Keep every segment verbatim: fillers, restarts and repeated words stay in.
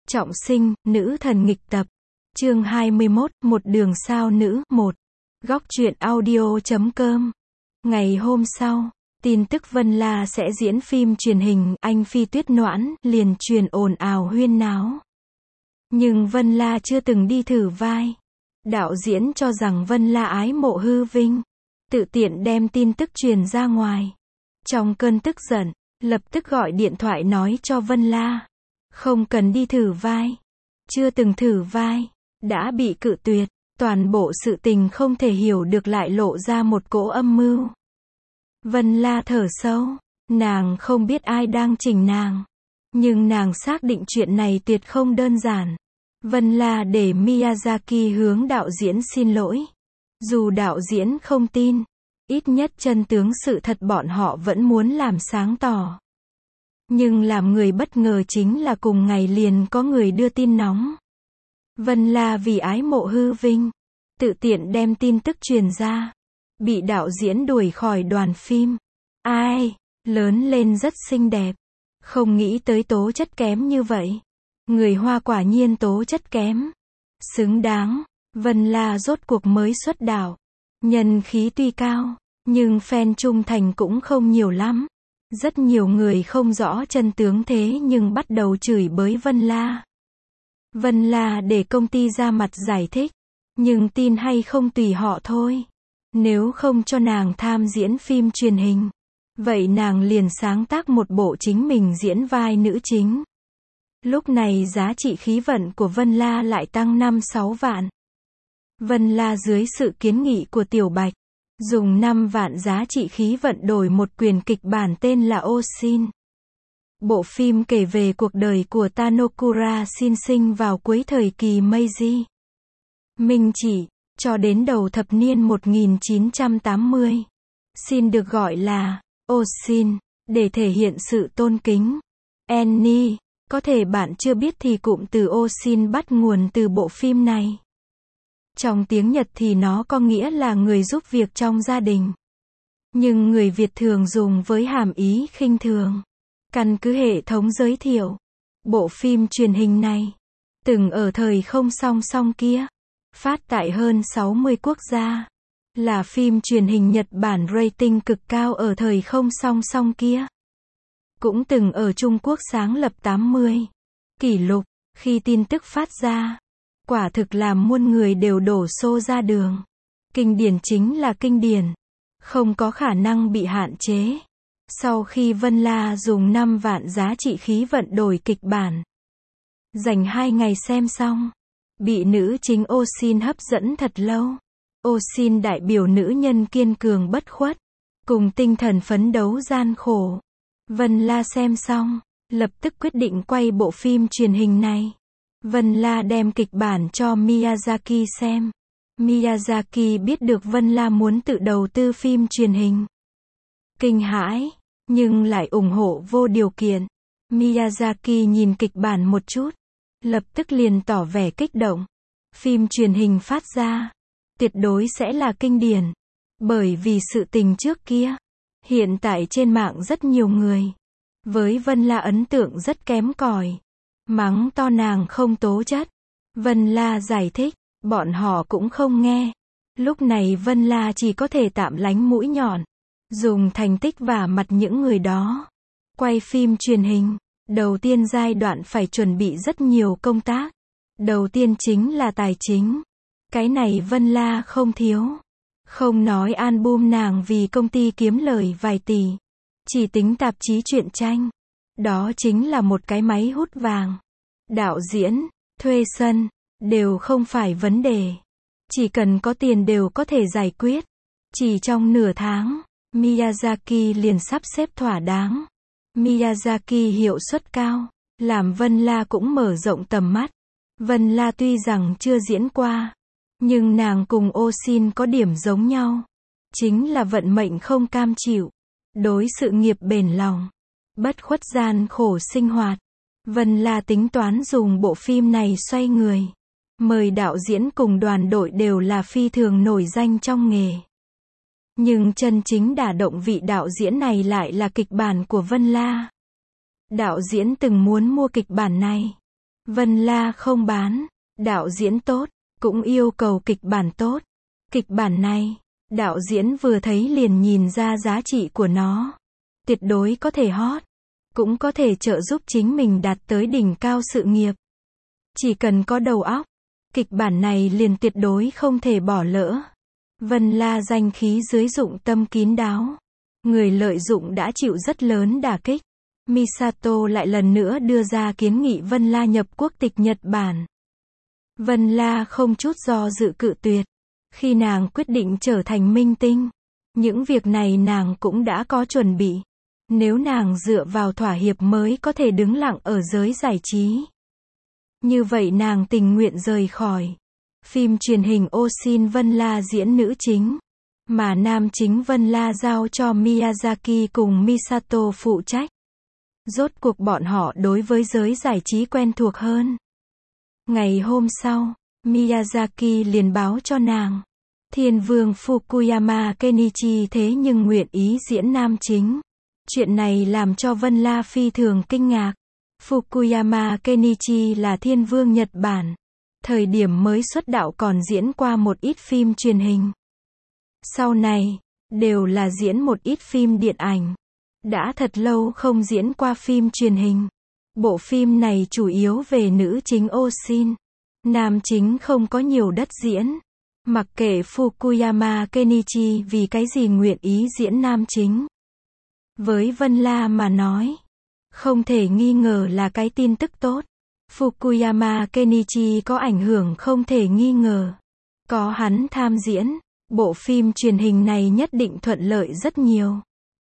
Trọng sinh, nữ thần nghịch tập. Chương hai mươi mốt, một đường sao nữ, một. Góc truyện audio chấm com. Ngày hôm sau, tin tức Vân La sẽ diễn phim truyền hình Anh Phi Tuyết Noãn liền truyền ồn ào huyên náo. Nhưng Vân La chưa từng đi thử vai. Đạo diễn cho rằng Vân La ái mộ Hư Vinh, tự tiện đem tin tức truyền ra ngoài. Trong cơn tức giận, lập tức gọi điện thoại nói cho Vân La, không cần đi thử vai. Chưa từng thử vai, đã bị cự tuyệt, toàn bộ sự tình không thể hiểu được lại lộ ra một cỗ âm mưu. Vân La thở sâu, nàng không biết ai đang chỉnh nàng, nhưng nàng xác định chuyện này tuyệt không đơn giản. Vân La để Miyazaki hướng đạo diễn xin lỗi. Dù đạo diễn không tin, ít nhất chân tướng sự thật bọn họ vẫn muốn làm sáng tỏ. Nhưng làm người bất ngờ chính là cùng ngày liền có người đưa tin nóng. Vân La vì ái mộ Hư Vinh, tự tiện đem tin tức truyền ra, bị đạo diễn đuổi khỏi đoàn phim. Ai, lớn lên rất xinh đẹp, không nghĩ tới tố chất kém như vậy. Người Hoa quả nhiên tố chất kém, xứng đáng. Vân La rốt cuộc mới xuất đạo, nhân khí tuy cao, nhưng fan trung thành cũng không nhiều lắm. Rất nhiều người không rõ chân tướng thế nhưng bắt đầu chửi bới Vân La. Vân La để công ty ra mặt giải thích, nhưng tin hay không tùy họ thôi. Nếu không cho nàng tham diễn phim truyền hình, vậy nàng liền sáng tác một bộ chính mình diễn vai nữ chính. Lúc này giá trị khí vận của Vân La lại tăng năm sáu vạn. Vân La dưới sự kiến nghị của Tiểu Bạch, dùng năm vạn giá trị khí vận đổi một quyển kịch bản tên là Oshin. Bộ phim kể về cuộc đời của Tanokura Shin sinh vào cuối thời kỳ Meiji, Minh Trị, cho đến đầu thập niên một nghìn chín trăm tám mươi. Shin được gọi là Oshin để thể hiện sự tôn kính. Annie, có thể bạn chưa biết thì cụm từ Oshin bắt nguồn từ bộ phim này. Trong tiếng Nhật thì nó có nghĩa là người giúp việc trong gia đình. Nhưng người Việt thường dùng với hàm ý khinh thường. Căn cứ hệ thống giới thiệu, bộ phim truyền hình này từng ở thời không song song kia, phát tại hơn sáu mươi quốc gia. Là phim truyền hình Nhật Bản rating cực cao ở thời không song song kia. Cũng từng ở Trung Quốc sáng lập tám mươi kỷ lục. Khi tin tức phát ra, quả thực làm muôn người đều đổ xô ra đường. Kinh điển chính là kinh điển, không có khả năng bị hạn chế. Sau khi Vân La dùng năm vạn giá trị khí vận đổi kịch bản, dành hai ngày xem xong, bị nữ chính Oshin hấp dẫn thật lâu. Oshin đại biểu nữ nhân kiên cường bất khuất, cùng tinh thần phấn đấu gian khổ. Vân La xem xong, lập tức quyết định quay bộ phim truyền hình này. Vân La đem kịch bản cho Miyazaki xem. Miyazaki biết được Vân La muốn tự đầu tư phim truyền hình, kinh hãi, nhưng lại ủng hộ vô điều kiện. Miyazaki nhìn kịch bản một chút, lập tức liền tỏ vẻ kích động. Phim truyền hình phát ra, tuyệt đối sẽ là kinh điển. Bởi vì sự tình trước kia, hiện tại trên mạng rất nhiều người với Vân La ấn tượng rất kém cỏi, mắng to nàng không tố chất. Vân La giải thích, bọn họ cũng không nghe. Lúc này Vân La chỉ có thể tạm lánh mũi nhọn, dùng thành tích vả mặt những người đó. Quay phim truyền hình, đầu tiên giai đoạn phải chuẩn bị rất nhiều công tác. Đầu tiên chính là tài chính. Cái này Vân La không thiếu. Không nói album nàng vì công ty kiếm lời vài tỷ, chỉ tính tạp chí truyện tranh, đó chính là một cái máy hút vàng. Đạo diễn, thuê sân, đều không phải vấn đề. Chỉ cần có tiền đều có thể giải quyết. Chỉ trong nửa tháng, Miyazaki liền sắp xếp thỏa đáng. Miyazaki hiệu suất cao, làm Vân La cũng mở rộng tầm mắt. Vân La tuy rằng chưa diễn qua, nhưng nàng cùng Oshin có điểm giống nhau. Chính là vận mệnh không cam chịu, đối sự nghiệp bền lòng, bất khuất gian khổ sinh hoạt. Vân La tính toán dùng bộ phim này xoay người. Mời đạo diễn cùng đoàn đội đều là phi thường nổi danh trong nghề. Nhưng chân chính đả động vị đạo diễn này lại là kịch bản của Vân La. Đạo diễn từng muốn mua kịch bản này, Vân La không bán, đạo diễn tốt, cũng yêu cầu kịch bản tốt. Kịch bản này, đạo diễn vừa thấy liền nhìn ra giá trị của nó. Tuyệt đối có thể hot, cũng có thể trợ giúp chính mình đạt tới đỉnh cao sự nghiệp. Chỉ cần có đầu óc, kịch bản này liền tuyệt đối không thể bỏ lỡ. Vân La danh khí dưới dụng tâm kín đáo. Người lợi dụng đã chịu rất lớn đả kích. Misato lại lần nữa đưa ra kiến nghị Vân La nhập quốc tịch Nhật Bản. Vân La không chút do dự cự tuyệt. Khi nàng quyết định trở thành minh tinh, những việc này nàng cũng đã có chuẩn bị. Nếu nàng dựa vào thỏa hiệp mới có thể đứng lặng ở giới giải trí, như vậy nàng tình nguyện rời khỏi. Phim truyền hình Oshin Vân La diễn nữ chính, mà nam chính Vân La giao cho Miyazaki cùng Misato phụ trách. Rốt cuộc bọn họ đối với giới giải trí quen thuộc hơn. Ngày hôm sau, Miyazaki liền báo cho nàng, Thiên vương Fukuyama Kenichi thế nhưng nguyện ý diễn nam chính. Chuyện này làm cho Vân La phi thường kinh ngạc. Fukuyama Kenichi là thiên vương Nhật Bản. Thời điểm mới xuất đạo còn diễn qua một ít phim truyền hình. Sau này, đều là diễn một ít phim điện ảnh. Đã thật lâu không diễn qua phim truyền hình. Bộ phim này chủ yếu về nữ chính Oshin. Nam chính không có nhiều đất diễn. Mặc kệ Fukuyama Kenichi vì cái gì nguyện ý diễn nam chính. Với Vân La mà nói, không thể nghi ngờ là cái tin tức tốt. Fukuyama Kenichi có ảnh hưởng không thể nghi ngờ. Có hắn tham diễn, bộ phim truyền hình này nhất định thuận lợi rất nhiều.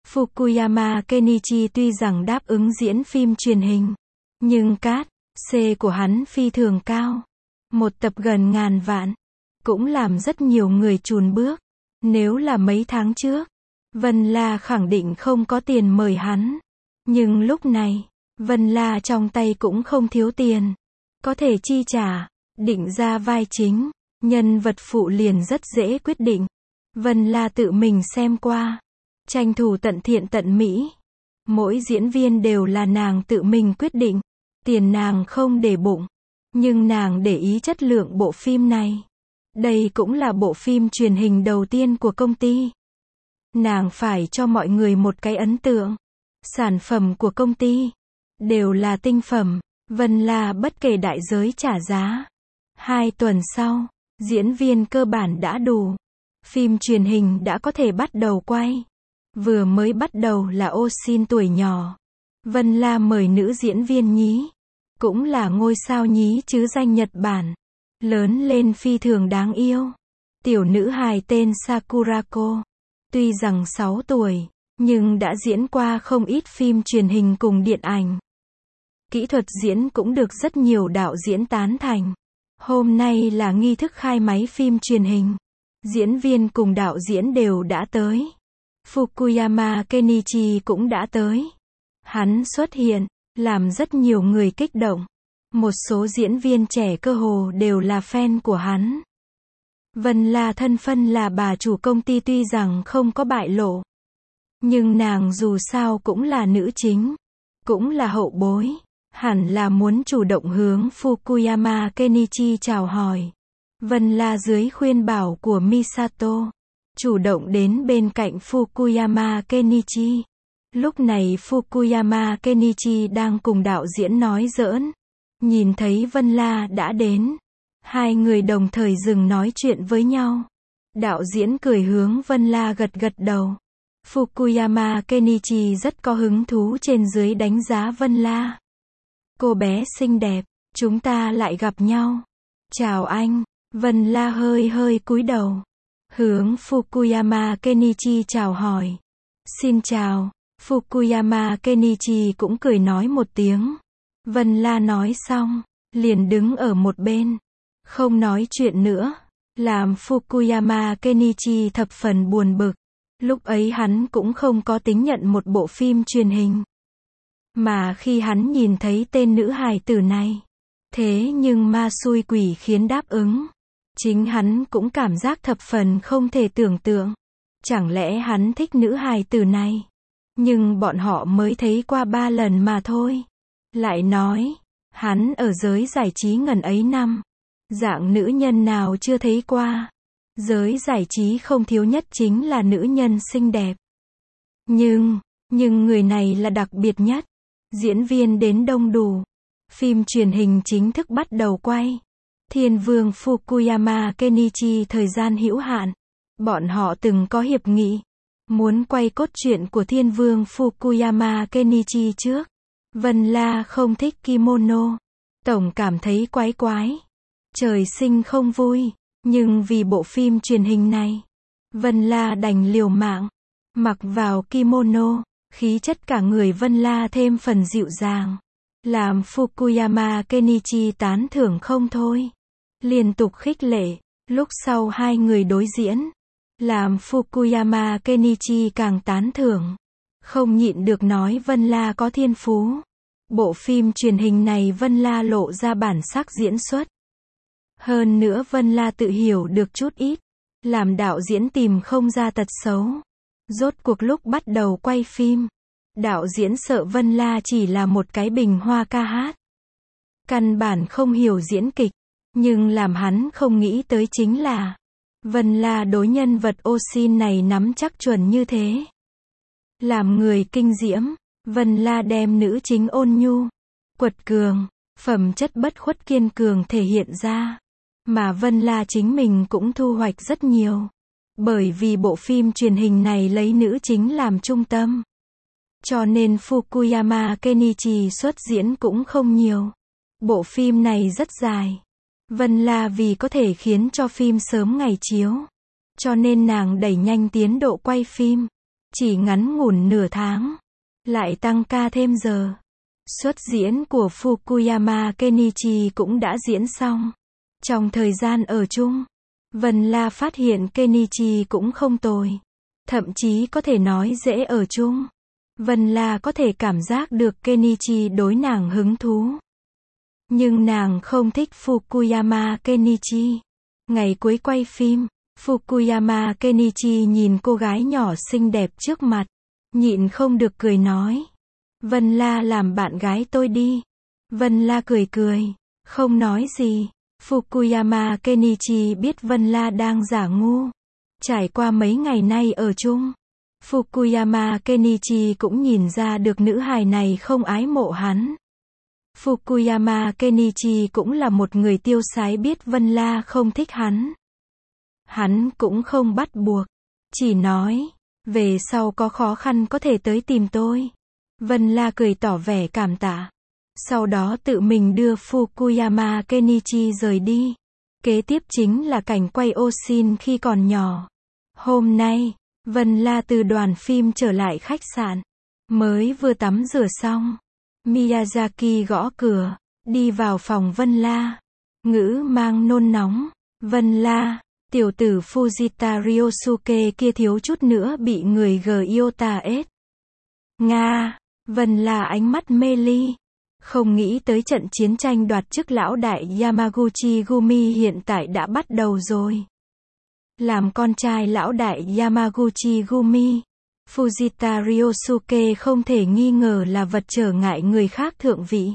Fukuyama Kenichi tuy rằng đáp ứng diễn phim truyền hình, nhưng cát C của hắn phi thường cao. Một tập gần ngàn vạn, cũng làm rất nhiều người chùn bước. Nếu là mấy tháng trước, Vân La khẳng định không có tiền mời hắn. Nhưng lúc này, Vân La trong tay cũng không thiếu tiền. Có thể chi trả, định ra vai chính, nhân vật phụ liền rất dễ quyết định. Vân La tự mình xem qua, tranh thủ tận thiện tận mỹ. Mỗi diễn viên đều là nàng tự mình quyết định. Tiền nàng không để bụng, nhưng nàng để ý chất lượng bộ phim này. Đây cũng là bộ phim truyền hình đầu tiên của công ty. Nàng phải cho mọi người một cái ấn tượng. Sản phẩm của công ty đều là tinh phẩm. Vân La bất kể đại giới trả giá. Hai tuần sau, diễn viên cơ bản đã đủ. Phim truyền hình đã có thể bắt đầu quay. Vừa mới bắt đầu là Oshin tuổi nhỏ. Vân La mời nữ diễn viên nhí, cũng là ngôi sao nhí chứ danh Nhật Bản. Lớn lên phi thường đáng yêu. Tiểu nữ hài tên Sakurako. Tuy rằng sáu tuổi, nhưng đã diễn qua không ít phim truyền hình cùng điện ảnh. Kỹ thuật diễn cũng được rất nhiều đạo diễn tán thành. Hôm nay là nghi thức khai máy phim truyền hình. Diễn viên cùng đạo diễn đều đã tới. Fukuyama Kenichi cũng đã tới. Hắn xuất hiện, làm rất nhiều người kích động. Một số diễn viên trẻ cơ hồ đều là fan của hắn. Vân La thân phân là bà chủ công ty tuy rằng không có bại lộ, nhưng nàng dù sao cũng là nữ chính, cũng là hậu bối, hẳn là muốn chủ động hướng Fukuyama Kenichi chào hỏi. Vân La dưới khuyên bảo của Misato, chủ động đến bên cạnh Fukuyama Kenichi. Lúc này Fukuyama Kenichi đang cùng đạo diễn nói giỡn. Nhìn thấy Vân La đã đến, hai người đồng thời dừng nói chuyện với nhau. Đạo diễn cười hướng Vân La gật gật đầu. Fukuyama Kenichi rất có hứng thú trên dưới đánh giá Vân La. Cô bé xinh đẹp, chúng ta lại gặp nhau. Chào anh. Vân La hơi hơi cúi đầu, hướng Fukuyama Kenichi chào hỏi. Xin chào. Fukuyama Kenichi cũng cười nói một tiếng. Vân La nói xong, liền đứng ở một bên, không nói chuyện nữa, làm Fukuyama Kenichi thập phần buồn bực. Lúc ấy hắn cũng không có tính nhận một bộ phim truyền hình. Mà khi hắn nhìn thấy tên nữ hài tử này, thế nhưng ma xui quỷ khiến đáp ứng. Chính hắn cũng cảm giác thập phần không thể tưởng tượng. Chẳng lẽ hắn thích nữ hài tử này? Nhưng bọn họ mới thấy qua ba lần mà thôi. Lại nói, Hắn ở giới giải trí ngần ấy năm. Dạng nữ nhân nào chưa thấy qua. Giới giải trí không thiếu nhất chính là nữ nhân xinh đẹp. Nhưng, nhưng người này là đặc biệt nhất. Diễn viên đến đông đủ. Phim truyền hình chính thức bắt đầu quay. Thiên vương Fukuyama Kenichi thời gian hữu hạn. Bọn họ từng có hiệp nghị. Muốn quay cốt truyện của thiên vương Fukuyama Kenichi trước. Vân La không thích kimono. Tổng cảm thấy quái quái. Trời sinh không vui. Nhưng vì bộ phim truyền hình này, Vân La đành liều mạng. Mặc vào kimono, khí chất cả người Vân La thêm phần dịu dàng. Làm Fukuyama Kenichi tán thưởng không thôi. Liên tục khích lệ. Lúc sau hai người đối diễn. Làm Fukuyama Kenichi càng tán thưởng. Không nhịn được nói Vân La có thiên phú. Bộ phim truyền hình này Vân La lộ ra bản sắc diễn xuất. Hơn nữa Vân La tự hiểu được chút ít. Làm đạo diễn tìm không ra tật xấu. Rốt cuộc lúc bắt đầu quay phim, đạo diễn sợ Vân La chỉ là một cái bình hoa ca hát. Căn bản không hiểu diễn kịch. Nhưng làm hắn không nghĩ tới chính là Vân La đối nhân vật Osin này nắm chắc chuẩn như thế. Làm người kinh diễm, Vân La đem nữ chính ôn nhu, quật cường, phẩm chất bất khuất kiên cường thể hiện ra. Mà Vân La chính mình cũng thu hoạch rất nhiều. Bởi vì bộ phim truyền hình này lấy nữ chính làm trung tâm. Cho nên Fukuyama Kenichi xuất diễn cũng không nhiều. Bộ phim này rất dài. Vân La vì có thể khiến cho phim sớm ngày chiếu. Cho nên nàng đẩy nhanh tiến độ quay phim. Chỉ ngắn ngủn nửa tháng. Lại tăng ca thêm giờ. Xuất diễn của Fukuyama Kenichi cũng đã diễn xong. Trong thời gian ở chung, Vân La phát hiện Kenichi cũng không tồi. Thậm chí có thể nói dễ ở chung. Vân La có thể cảm giác được Kenichi đối nàng hứng thú. Nhưng nàng không thích Fukuyama Kenichi. Ngày cuối quay phim, Fukuyama Kenichi nhìn cô gái nhỏ xinh đẹp trước mặt. Nhịn không được cười nói. Vân La làm bạn gái tôi đi. Vân La cười cười, không nói gì. Fukuyama Kenichi biết Vân La đang giả ngu. Trải qua mấy ngày nay ở chung, Fukuyama Kenichi cũng nhìn ra được nữ hài này không ái mộ hắn. Fukuyama Kenichi cũng là một người tiêu sái biết Vân La không thích hắn. Hắn cũng không bắt buộc. Chỉ nói, về sau có khó khăn có thể tới tìm tôi. Vân La cười tỏ vẻ cảm tạ. Sau đó tự mình đưa Fukuyama Kenichi rời đi. Kế tiếp chính là cảnh quay Osin khi còn nhỏ. Hôm nay, Vân La từ đoàn phim trở lại khách sạn. Mới vừa tắm rửa xong. Miyazaki gõ cửa, đi vào phòng Vân La. Ngữ mang nôn nóng. Vân La, tiểu tử Fujita Ryosuke kia thiếu chút nữa bị người Gyota ết. Nga, Vân La ánh mắt mê ly. Không nghĩ tới trận chiến tranh đoạt chức lão đại Yamaguchi Gumi hiện tại đã bắt đầu rồi. Làm con trai lão đại Yamaguchi Gumi, Fujita Ryosuke không thể nghi ngờ là vật trở ngại người khác thượng vị.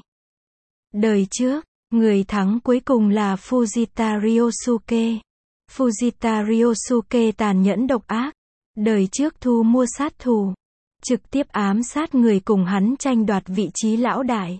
Đời trước, người thắng cuối cùng là Fujita Ryosuke. Fujita Ryosuke tàn nhẫn độc ác. Đời trước thu mua sát thủ. Trực tiếp ám sát người cùng hắn tranh đoạt vị trí lão đại.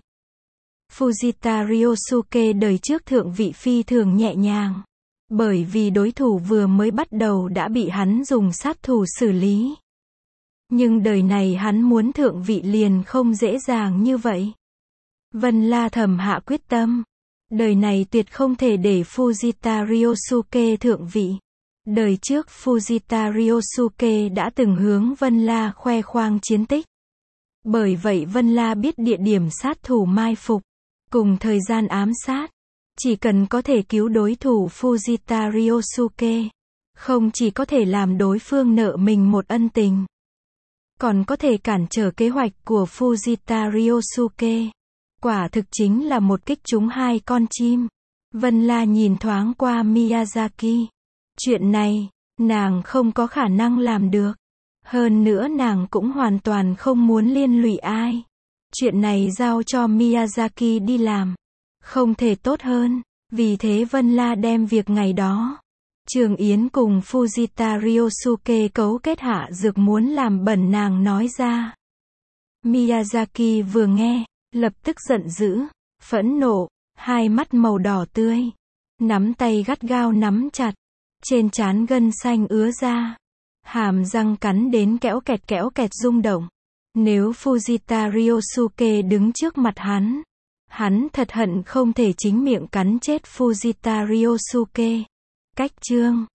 Fujita Ryosuke đời trước thượng vị phi thường nhẹ nhàng. Bởi vì đối thủ vừa mới bắt đầu đã bị hắn dùng sát thủ xử lý. Nhưng đời này hắn muốn thượng vị liền không dễ dàng như vậy. Vân La thầm hạ quyết tâm. Đời này tuyệt không thể để Fujita Ryosuke thượng vị. Đời trước Fujita Ryosuke đã từng hướng Vân La khoe khoang chiến tích. Bởi vậy Vân La biết địa điểm sát thủ mai phục. Cùng thời gian ám sát. Chỉ cần có thể cứu đối thủ Fujita Ryosuke. Không chỉ có thể làm đối phương nợ mình một ân tình. Còn có thể cản trở kế hoạch của Fujita Ryosuke. Quả thực chính là một kích trúng hai con chim. Vân La nhìn thoáng qua Miyazaki. Chuyện này, nàng không có khả năng làm được. Hơn nữa nàng cũng hoàn toàn không muốn liên lụy ai. Chuyện này giao cho Miyazaki đi làm. Không thể tốt hơn. Vì thế Vân La đem việc ngày đó Trường Yến cùng Fujita Ryosuke cấu kết hạ dược muốn làm bẩn nàng nói ra. Miyazaki vừa nghe, lập tức giận dữ, phẫn nộ, hai mắt màu đỏ tươi, nắm tay gắt gao nắm chặt, trên trán gân xanh ứa ra, hàm răng cắn đến kéo kẹt kéo kẹt rung động. Nếu Fujita Ryosuke đứng trước mặt hắn, hắn thật hận không thể chính miệng cắn chết Fujita Ryosuke. Cách chương